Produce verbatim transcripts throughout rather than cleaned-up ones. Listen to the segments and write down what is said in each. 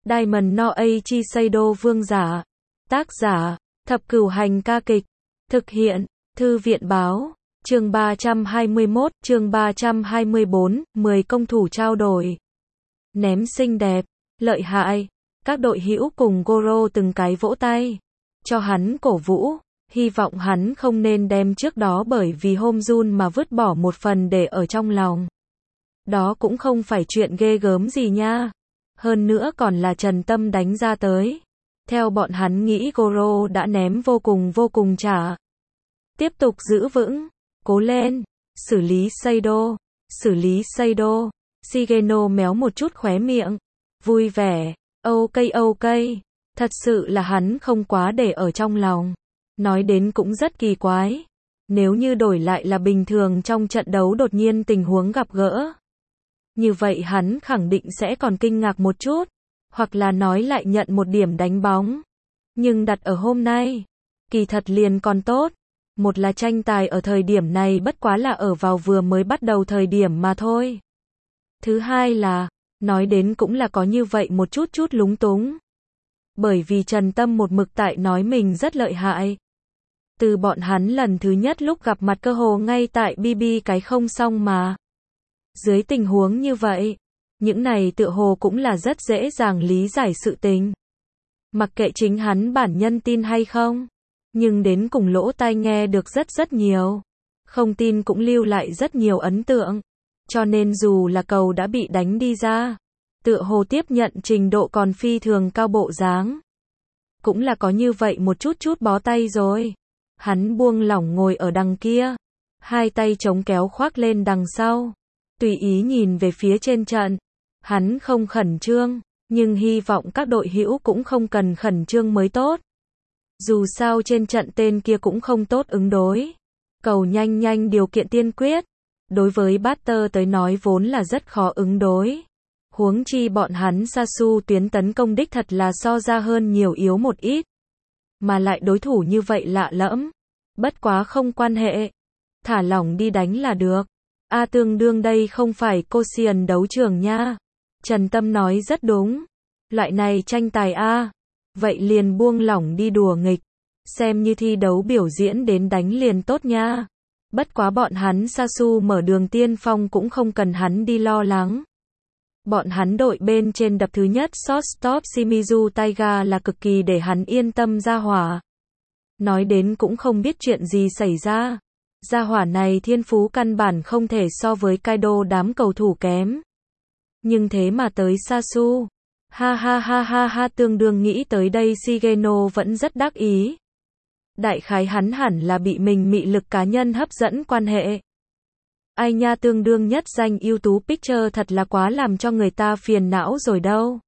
Diamond no Eiichi Seido vương giả. Tác giả, Thập Cửu Hành ca kịch. Thực hiện, Thư viện báo. Chương ba trăm hai mươi mốt, chương ba trăm hai mươi bốn, mười công thủ trao đổi. Ném xinh đẹp, lợi hại. Các đội hữu cùng Goro từng cái vỗ tay. Cho hắn cổ vũ, hy vọng hắn không nên đem trước đó bởi vì Homjun mà vứt bỏ một phần để ở trong lòng. Đó cũng không phải chuyện ghê gớm gì nha. Hơn nữa còn là Trần Tâm đánh ra tới. Theo bọn hắn nghĩ Goro đã ném vô cùng vô cùng trả. Tiếp tục giữ vững, cố lên, xử lý Seido, xử lý Seido. Shigeno méo một chút khóe miệng, vui vẻ, ok ok, thật sự là hắn không quá để ở trong lòng. Nói đến cũng rất kỳ quái, nếu như đổi lại là bình thường trong trận đấu đột nhiên tình huống gặp gỡ. Như vậy hắn khẳng định sẽ còn kinh ngạc một chút, hoặc là nói lại nhận một điểm đánh bóng. Nhưng đặt ở hôm nay, kỳ thật liền còn tốt. Một là tranh tài ở thời điểm này bất quá là ở vào vừa mới bắt đầu thời điểm mà thôi. Thứ hai là, nói đến cũng là có như vậy một chút chút lúng túng. Bởi vì Trần Tâm một mực tại nói mình rất lợi hại. Từ bọn hắn lần thứ nhất lúc gặp mặt cơ hồ ngay tại bê bê cái không xong mà. Dưới tình huống như vậy, những này tựa hồ cũng là rất dễ dàng lý giải sự tình. Mặc kệ chính hắn bản nhân tin hay không, nhưng đến cùng lỗ tai nghe được rất rất nhiều. Không tin cũng lưu lại rất nhiều ấn tượng. Cho nên dù là cầu đã bị đánh đi ra, tựa hồ tiếp nhận trình độ còn phi thường cao bộ dáng. Cũng là có như vậy một chút chút bó tay rồi. Hắn buông lỏng ngồi ở đằng kia, hai tay chống kéo khoác lên đằng sau, tùy ý nhìn về phía trên trận. Hắn không khẩn trương, nhưng hy vọng các đội hữu cũng không cần khẩn trương mới tốt. Dù sao trên trận tên kia cũng không tốt ứng đối. Cầu nhanh nhanh điều kiện tiên quyết. Đối với Butter tới nói vốn là rất khó ứng đối. Huống chi bọn hắn Sasu tuyến tấn công đích thật là so ra hơn nhiều yếu một ít. Mà lại đối thủ như vậy lạ lẫm. Bất quá không quan hệ. Thả lỏng đi đánh là được. A tương đương đây không phải Koshien đấu trường nha. Trần Tâm nói rất đúng. Loại này tranh tài A. Vậy liền buông lỏng đi đùa nghịch. Xem như thi đấu biểu diễn đến đánh liền tốt nha. Bất quá bọn hắn Sasu mở đường tiên phong cũng không cần hắn đi lo lắng. Bọn hắn đội bên trên đập thứ nhất shortstop Shimizu Taiga là cực kỳ để hắn yên tâm ra hỏa. Nói đến cũng không biết chuyện gì xảy ra. Gia hỏa này thiên phú căn bản không thể so với Kaido đám cầu thủ kém. Nhưng thế mà tới Sasu. Ha ha ha ha ha tương đương nghĩ tới đây Shigeno vẫn rất đắc ý. Đại khái hắn hẳn là bị mình mị lực cá nhân hấp dẫn quan hệ. Ai nha tương đương nhất danh ưu tú pitcher thật là quá làm cho người ta phiền não rồi đâu.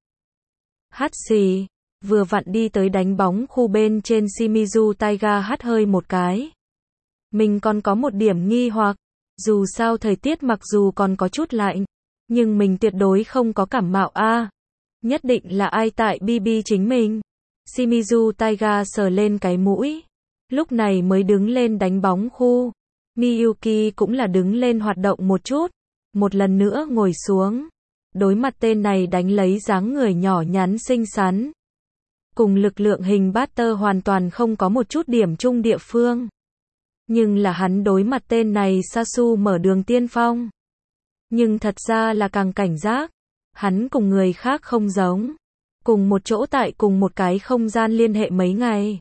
Hát xì, vừa vặn đi tới đánh bóng khu bên trên Shimizu Taiga hắt hơi một cái. Mình còn có một điểm nghi hoặc, dù sao thời tiết mặc dù còn có chút lạnh, nhưng mình tuyệt đối không có cảm mạo a. À, nhất định là ai tại bê bê chính mình. Shimizu Taiga sờ lên cái mũi. Lúc này mới đứng lên đánh bóng khu. Miyuki cũng là đứng lên hoạt động một chút. Một lần nữa ngồi xuống. Đối mặt tên này đánh lấy dáng người nhỏ nhắn xinh xắn. Cùng lực lượng hình Butter hoàn toàn không có một chút điểm chung địa phương. Nhưng là hắn đối mặt tên này Sasu mở đường tiên phong. Nhưng thật ra là càng cảnh giác. Hắn cùng người khác không giống. Cùng một chỗ tại cùng một cái không gian liên hệ mấy ngày.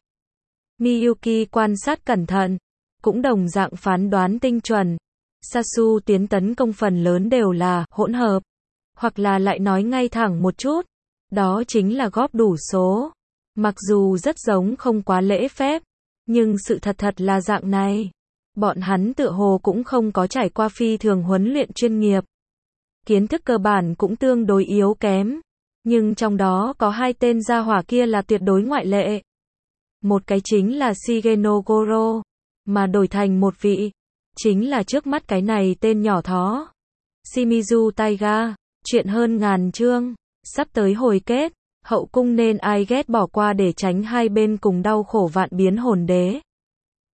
Miyuki quan sát cẩn thận, cũng đồng dạng phán đoán tinh chuẩn. Sasu tiến tấn công phần lớn đều là hỗn hợp, hoặc là lại nói ngay thẳng một chút, đó chính là góp đủ số. Mặc dù rất giống không quá lễ phép, nhưng sự thật thật là dạng này. Bọn hắn tựa hồ cũng không có trải qua phi thường huấn luyện chuyên nghiệp. Kiến thức cơ bản cũng tương đối yếu kém, nhưng trong đó có hai tên gia hỏa kia là tuyệt đối ngoại lệ. Một cái chính là Shigeno Goro, mà đổi thành một vị, chính là trước mắt cái này tên nhỏ thó. Shimizu Taiga, chuyện hơn ngàn chương, sắp tới hồi kết, hậu cung nên ai ghét bỏ qua để tránh hai bên cùng đau khổ vạn biến hồn đế.